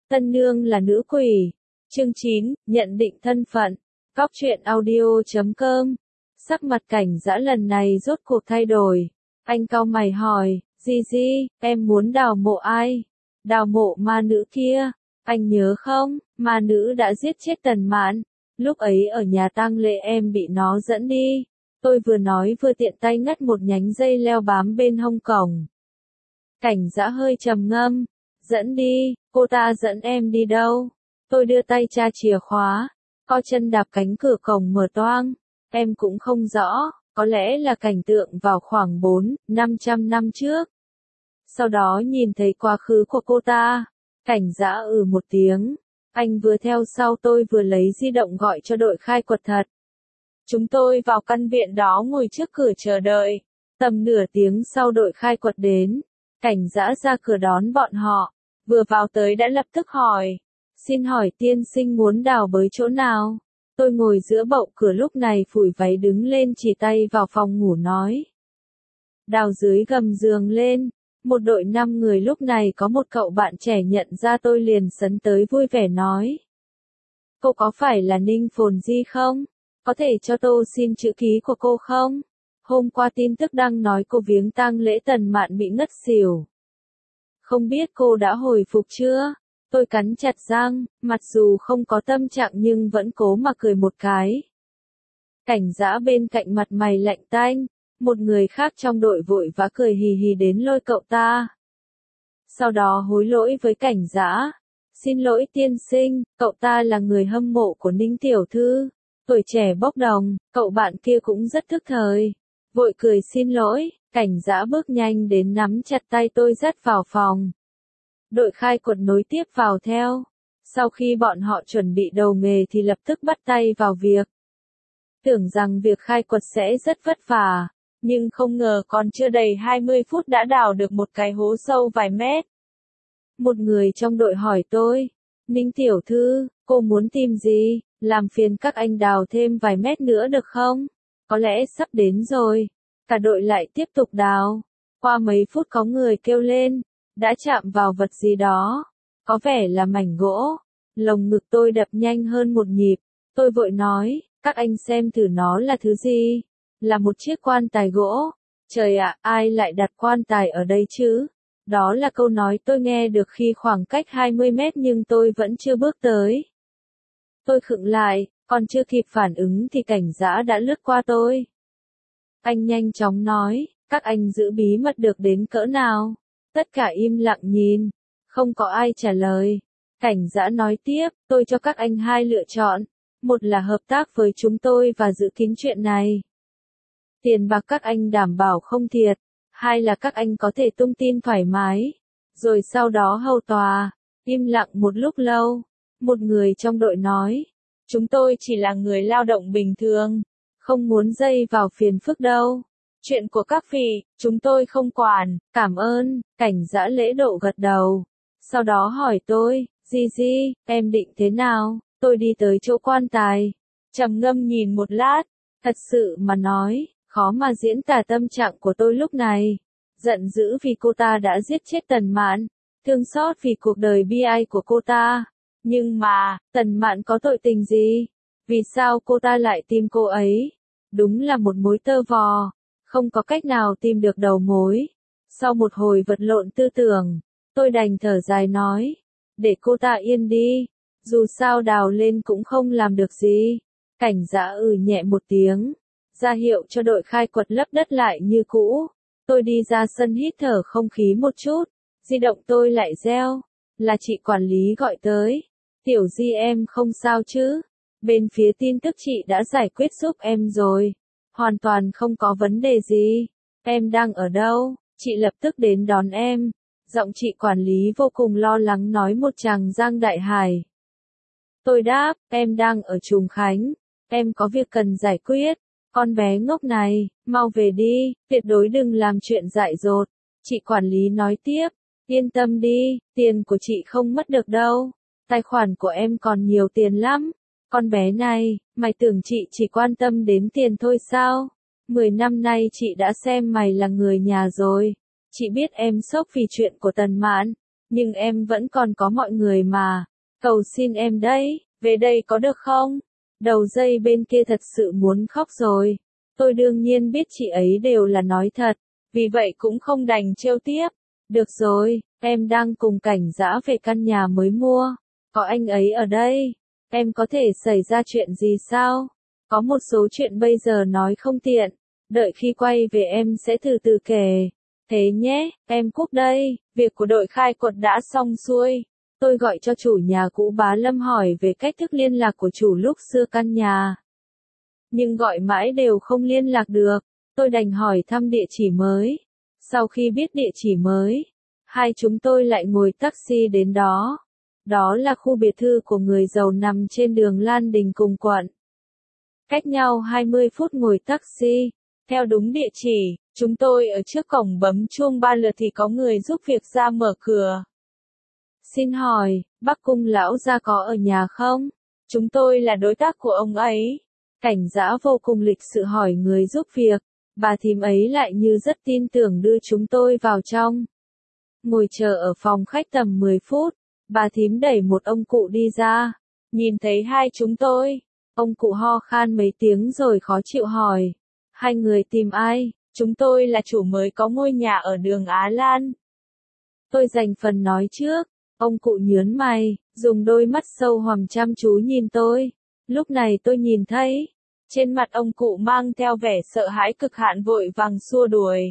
Tân nương là nữ quỷ. Chương 9, nhận định thân phận. Cóc truyện audio.com. Sắc mặt Cảnh Dã lần này rốt cuộc thay đổi. Anh cau mày hỏi, Gigi, em muốn đào mộ ai? Đào mộ ma nữ kia. Anh nhớ không, ma nữ đã giết chết Tần Mạn. Lúc ấy ở nhà tang lễ em bị nó dẫn đi. Tôi vừa nói vừa tiện tay ngắt một nhánh dây leo bám bên hông cổng. Cảnh Dã hơi trầm ngâm. Dẫn đi, cô ta dẫn em đi đâu? Tôi đưa tay tra chìa khóa, co chân đạp cánh cửa cổng mở toang. Em cũng không rõ, có lẽ là cảnh tượng vào khoảng 400-500 năm trước. Sau đó nhìn thấy quá khứ của cô ta. Cảnh Dã một tiếng. Anh vừa theo sau tôi vừa lấy di động gọi cho đội khai quật thật. Chúng tôi vào căn viện đó ngồi trước cửa chờ đợi. Tầm nửa tiếng sau đội khai quật đến. Cảnh Dã ra cửa đón bọn họ. Vừa vào tới đã lập tức hỏi. Xin hỏi tiên sinh muốn đào bới chỗ nào? Tôi ngồi giữa bậu cửa lúc này phủi váy đứng lên chỉ tay vào phòng ngủ nói. Đào dưới gầm giường lên. Một đội 5 người lúc này có một cậu bạn trẻ nhận ra tôi liền sấn tới vui vẻ nói. Cô có phải là Ninh Phồn Di không? Có thể cho tôi xin chữ ký của cô không? Hôm qua tin tức đăng nói cô viếng tang lễ Tần Mạn bị ngất xỉu. Không biết cô đã hồi phục chưa? Tôi cắn chặt răng, mặc dù không có tâm trạng nhưng vẫn cố mà cười một cái. Cảnh Dã bên cạnh mặt mày lạnh tanh, một người khác trong đội vội vã cười hì hì đến lôi cậu ta. Sau đó hối lỗi với Cảnh Dã. Xin lỗi tiên sinh, cậu ta là người hâm mộ của Ninh tiểu thư. Tuổi trẻ bốc đồng, cậu bạn kia cũng rất thức thời. Vội cười xin lỗi, Cảnh Dã bước nhanh đến nắm chặt tay tôi dắt vào phòng. Đội khai quật nối tiếp vào theo. Sau khi bọn họ chuẩn bị đầu nghề thì lập tức bắt tay vào việc. Tưởng rằng việc khai quật sẽ rất vất vả, nhưng không ngờ còn chưa đầy 20 phút đã đào được một cái hố sâu vài mét. Một người trong đội hỏi tôi, Ninh tiểu thư, cô muốn tìm gì? Làm phiền các anh đào thêm vài mét nữa được không? Có lẽ sắp đến rồi. Cả đội lại tiếp tục đào. Qua mấy phút có người kêu lên, đã chạm vào vật gì đó. Có vẻ là mảnh gỗ. Lồng ngực tôi đập nhanh hơn một nhịp. Tôi vội nói, các anh xem thử nó là thứ gì? Là một chiếc quan tài gỗ. Trời ạ, ai lại đặt quan tài ở đây chứ? Đó là câu nói tôi nghe được khi khoảng cách 20 mét nhưng tôi vẫn chưa bước tới. Tôi khựng lại, còn chưa kịp phản ứng thì Cảnh Dã đã lướt qua tôi. Anh nhanh chóng nói, các anh giữ bí mật được đến cỡ nào? Tất cả im lặng nhìn, không có ai trả lời. Cảnh Dã nói tiếp, tôi cho các anh hai lựa chọn. Một là hợp tác với chúng tôi và giữ kín chuyện này. Tiền bạc các anh đảm bảo không thiệt. Hai là các anh có thể tung tin thoải mái. Rồi sau đó hầu tòa. Im lặng một lúc lâu. Một người trong đội nói. Chúng tôi chỉ là người lao động bình thường. Không muốn dây vào phiền phức đâu. Chuyện của các vị, chúng tôi không quản, cảm ơn. Cảnh Dã lễ độ gật đầu. Sau đó hỏi tôi, Gigi, em định thế nào? Tôi đi tới chỗ quan tài. Trầm ngâm nhìn một lát. Thật sự mà nói, khó mà diễn tả tâm trạng của tôi lúc này. Giận dữ vì cô ta đã giết chết Tần Mạn. Thương xót vì cuộc đời bi ai của cô ta. Nhưng mà, Tần Mạn có tội tình gì? Vì sao cô ta lại tìm cô ấy? Đúng là một mối tơ vò. Không có cách nào tìm được đầu mối. Sau một hồi vật lộn tư tưởng, tôi đành thở dài nói. Để cô ta yên đi. Dù sao đào lên cũng không làm được gì. Cảnh Dã nhẹ một tiếng. Ra hiệu cho đội khai quật lấp đất lại như cũ. Tôi đi ra sân hít thở không khí một chút. Di động tôi lại reo. Là chị quản lý gọi tới. Tiểu Di em không sao chứ? Bên phía tin tức chị đã giải quyết giúp em rồi. Hoàn toàn không có vấn đề gì. Em đang ở đâu? Chị lập tức đến đón em. Giọng chị quản lý vô cùng lo lắng nói một tràng Giang Đại Hải. Tôi đáp, em đang ở Trùng Khánh. Em có việc cần giải quyết. Con bé ngốc này, mau về đi, tuyệt đối đừng làm chuyện dại dột. Chị quản lý nói tiếp, yên tâm đi, tiền của chị không mất được đâu. Tài khoản của em còn nhiều tiền lắm. Con bé này, mày tưởng chị chỉ quan tâm đến tiền thôi sao? 10 năm nay chị đã xem mày là người nhà rồi. Chị biết em sốc vì chuyện của Tần Mạn. Nhưng em vẫn còn có mọi người mà. Cầu xin em đấy, về đây có được không? Đầu dây bên kia thật sự muốn khóc rồi. Tôi đương nhiên biết chị ấy đều là nói thật, vì vậy cũng không đành trêu tiếp. Được rồi, em đang cùng Cảnh Dã về căn nhà mới mua. Có anh ấy ở đây. Em có thể xảy ra chuyện gì sao? Có một số chuyện bây giờ nói không tiện. Đợi khi quay về em sẽ từ từ kể. Thế nhé, em Cúc đây, việc của đội khai quật đã xong xuôi. Tôi gọi cho chủ nhà cũ Bá Lâm hỏi về cách thức liên lạc của chủ lúc xưa căn nhà. Nhưng gọi mãi đều không liên lạc được. Tôi đành hỏi thăm địa chỉ mới. Sau khi biết địa chỉ mới, hai chúng tôi lại ngồi taxi đến đó. Đó là khu biệt thự của người giàu nằm trên đường Lan Đình cùng quận. Cách nhau 20 phút ngồi taxi. Theo đúng địa chỉ, chúng tôi ở trước cổng bấm chuông 3 lượt thì có người giúp việc ra mở cửa. Xin hỏi, Bắc Cung lão gia có ở nhà không? Chúng tôi là đối tác của ông ấy. Cảnh Dã vô cùng lịch sự hỏi người giúp việc. Bà thím ấy lại như rất tin tưởng đưa chúng tôi vào trong. Ngồi chờ ở phòng khách tầm 10 phút. Bà thím đẩy một ông cụ đi ra. Nhìn thấy hai chúng tôi. Ông cụ ho khan mấy tiếng rồi khó chịu hỏi. Hai người tìm ai? Chúng tôi là chủ mới có ngôi nhà ở đường Á Lan. Tôi dành phần nói trước. Ông cụ nhướng mày, dùng đôi mắt sâu hoằm chăm chú nhìn tôi. Lúc này tôi nhìn thấy, trên mặt ông cụ mang theo vẻ sợ hãi cực hạn vội vàng xua đuổi.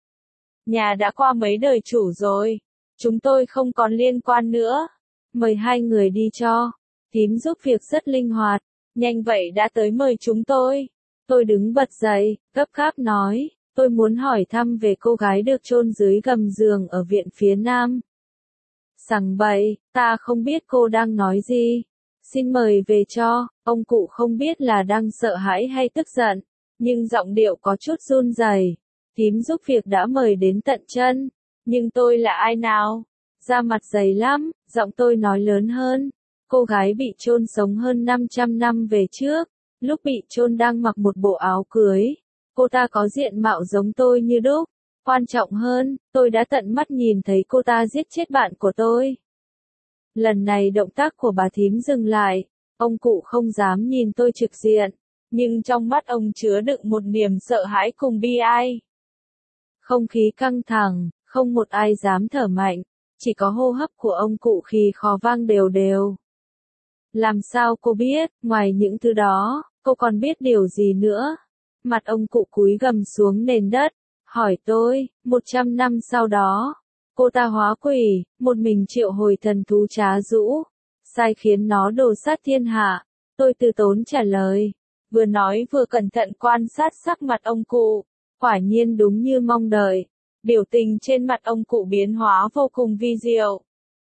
Nhà đã qua mấy đời chủ rồi, chúng tôi không còn liên quan nữa. Mời hai người đi cho. Thím giúp việc rất linh hoạt, nhanh vậy đã tới mời chúng tôi. Tôi đứng bật dậy, gấp gáp nói, tôi muốn hỏi thăm về cô gái được chôn dưới gầm giường ở viện phía Nam. Sằng bậy, ta không biết cô đang nói gì. Xin mời về cho. Ông cụ không biết là đang sợ hãi hay tức giận, nhưng giọng điệu có chút run rẩy. Thím giúp việc đã mời đến tận chân. Nhưng tôi là ai nào? Da mặt dày lắm, giọng tôi nói lớn hơn. Cô gái bị chôn sống hơn 500 năm về trước. Lúc bị chôn đang mặc một bộ áo cưới. Cô ta có diện mạo giống tôi như đúc. Quan trọng hơn, tôi đã tận mắt nhìn thấy cô ta giết chết bạn của tôi. Lần này động tác của bà thím dừng lại. Ông cụ không dám nhìn tôi trực diện. Nhưng trong mắt ông chứa đựng một niềm sợ hãi cùng bi ai. Không khí căng thẳng, không một ai dám thở mạnh. Chỉ có hô hấp của ông cụ khi khó vang đều đều. Làm sao cô biết, ngoài những thứ đó, cô còn biết điều gì nữa? Mặt ông cụ cúi gằm xuống nền đất. Hỏi tôi, 100 năm sau đó, cô ta hóa quỷ, một mình triệu hồi thần thú trá dũ, sai khiến nó đồ sát thiên hạ. Tôi từ tốn trả lời, vừa nói vừa cẩn thận quan sát sắc mặt ông cụ, quả nhiên đúng như mong đợi, biểu tình trên mặt ông cụ biến hóa vô cùng vi diệu.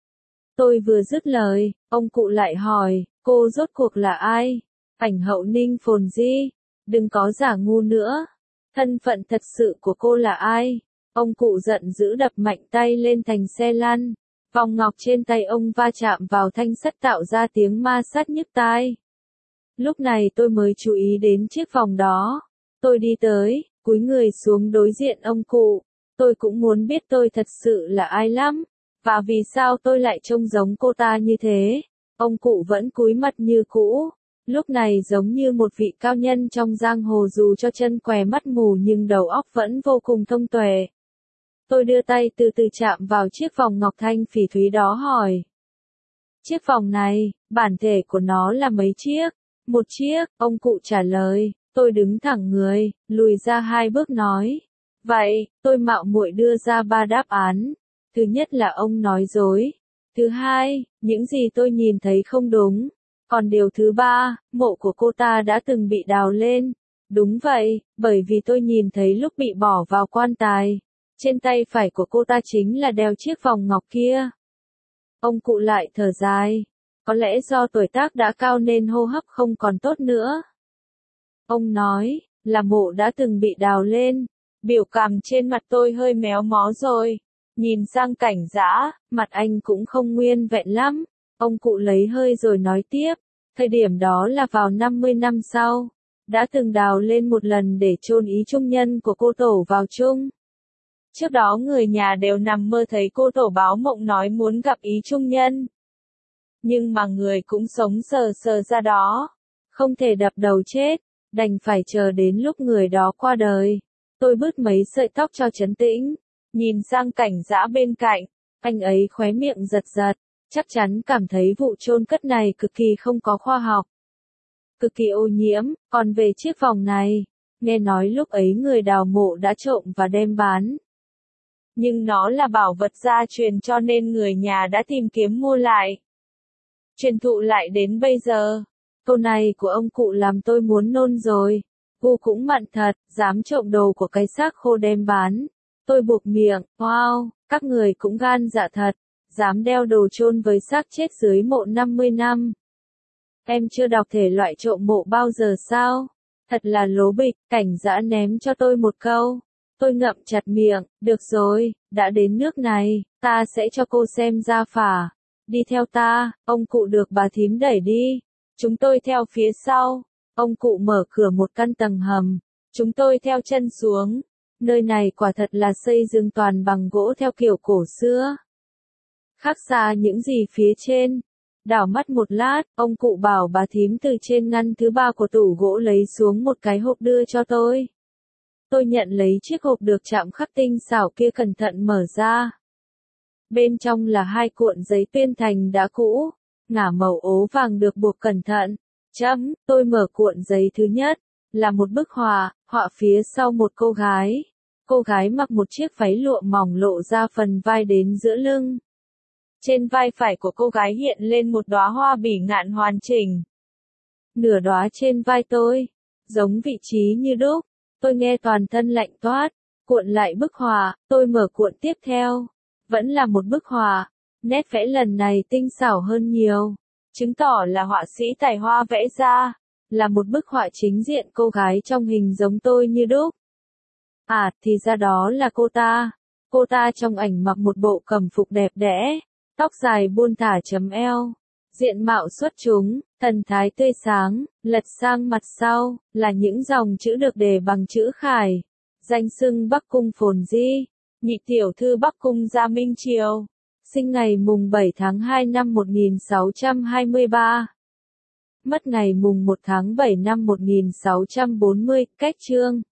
Tôi vừa dứt lời, ông cụ lại hỏi, cô rốt cuộc là ai? Ảnh hậu Ninh Phồn Di, đừng có giả ngu nữa. Thân phận thật sự của cô là ai? Ông cụ giận dữ đập mạnh tay lên thành xe lăn. Vòng ngọc trên tay ông va chạm vào thanh sắt tạo ra tiếng ma sát nhức tai. Lúc này tôi mới chú ý đến chiếc vòng đó. Tôi đi tới, cúi người xuống đối diện ông cụ. Tôi cũng muốn biết tôi thật sự là ai lắm. Và vì sao tôi lại trông giống cô ta như thế? Ông cụ vẫn cúi mặt như cũ. Lúc này giống như một vị cao nhân trong giang hồ dù cho chân què mắt mù nhưng đầu óc vẫn vô cùng thông tuệ. Tôi đưa tay từ từ chạm vào chiếc vòng ngọc thanh phỉ thúy đó hỏi. Chiếc vòng này, bản thể của nó là mấy chiếc? Một chiếc, ông cụ trả lời. Tôi đứng thẳng người, lùi ra 2 bước nói. Vậy, tôi mạo muội đưa ra 3 đáp án. Thứ nhất là ông nói dối. Thứ hai, những gì tôi nhìn thấy không đúng. Còn điều thứ ba, mộ của cô ta đã từng bị đào lên. Đúng vậy, bởi vì tôi nhìn thấy lúc bị bỏ vào quan tài. Trên tay phải của cô ta chính là đeo chiếc vòng ngọc kia. Ông cụ lại thở dài. Có lẽ do tuổi tác đã cao nên hô hấp không còn tốt nữa. Ông nói, là mộ đã từng bị đào lên. Biểu cảm trên mặt tôi hơi méo mó rồi. Nhìn sang Cảnh Dã, mặt anh cũng không nguyên vẹn lắm. Ông cụ lấy hơi rồi nói tiếp. Thời điểm đó là vào 50 năm sau. Đã từng đào lên một lần để chôn ý trung nhân của cô tổ vào chung. Trước đó người nhà đều nằm mơ thấy cô tổ báo mộng nói muốn gặp ý trung nhân. Nhưng mà người cũng sống sờ sờ ra đó. Không thể đập đầu chết, đành phải chờ đến lúc người đó qua đời. Tôi bứt mấy sợi tóc cho trấn tĩnh, nhìn sang Cảnh Dã bên cạnh, anh ấy khóe miệng giật giật, chắc chắn cảm thấy vụ chôn cất này cực kỳ không có khoa học. Cực kỳ ô nhiễm, còn về chiếc vòng này, nghe nói lúc ấy người đào mộ đã trộm và đem bán. Nhưng nó là bảo vật gia truyền cho nên người nhà đã tìm kiếm mua lại. Truyền thụ lại đến bây giờ. Câu này của ông cụ làm tôi muốn nôn rồi. Gu cũng mặn thật, dám trộm đồ của cái xác khô đem bán. Tôi buộc miệng, wow, các người cũng gan dạ thật, dám đeo đồ chôn với xác chết dưới mộ 50 năm. Em chưa đọc thể loại trộm mộ bao giờ sao? Thật là lố bịch. Cảnh Dã ném cho tôi một câu. Tôi ngậm chặt miệng, được rồi, đã đến nước này, ta sẽ cho cô xem gia phả. Đi theo ta, ông cụ được bà thím đẩy đi. Chúng tôi theo phía sau. Ông cụ mở cửa một căn tầng hầm. Chúng tôi theo chân xuống. Nơi này quả thật là xây dựng toàn bằng gỗ theo kiểu cổ xưa. Khác xa những gì phía trên. Đảo mắt một lát, ông cụ bảo bà thím từ trên ngăn thứ 3 của tủ gỗ lấy xuống một cái hộp đưa cho tôi. Tôi nhận lấy chiếc hộp được chạm khắc tinh xảo kia cẩn thận mở ra. Bên trong là 2 cuộn giấy tuyên thành đã cũ, ngả màu ố vàng được buộc cẩn thận. Tôi mở cuộn giấy thứ nhất, là một bức họa, họa phía sau một cô gái. Cô gái mặc một chiếc váy lụa mỏng lộ ra phần vai đến giữa lưng. Trên vai phải của cô gái hiện lên một đóa hoa bỉ ngạn hoàn chỉnh. Nửa đóa trên vai tôi, giống vị trí như đúc. Tôi nghe toàn thân lạnh toát, cuộn lại bức họa, tôi mở cuộn tiếp theo. Vẫn là một bức họa, nét vẽ lần này tinh xảo hơn nhiều. Chứng tỏ là họa sĩ tài hoa vẽ ra, là một bức họa chính diện cô gái trong hình giống tôi như đúc. À, thì ra đó là cô ta. Cô ta trong ảnh mặc một bộ cẩm phục đẹp đẽ, tóc dài buông thả chấm eo, diện mạo xuất chúng, thần thái tươi sáng, lật sang mặt sau, là những dòng chữ được đề bằng chữ khải. Danh xưng Bắc Cung Phồn Di, nhị tiểu thư Bắc Cung Gia Minh Triều. Sinh ngày mùng 7 tháng 2 năm 1623. Mất ngày mùng 1 tháng 7 năm 1640, cách chương.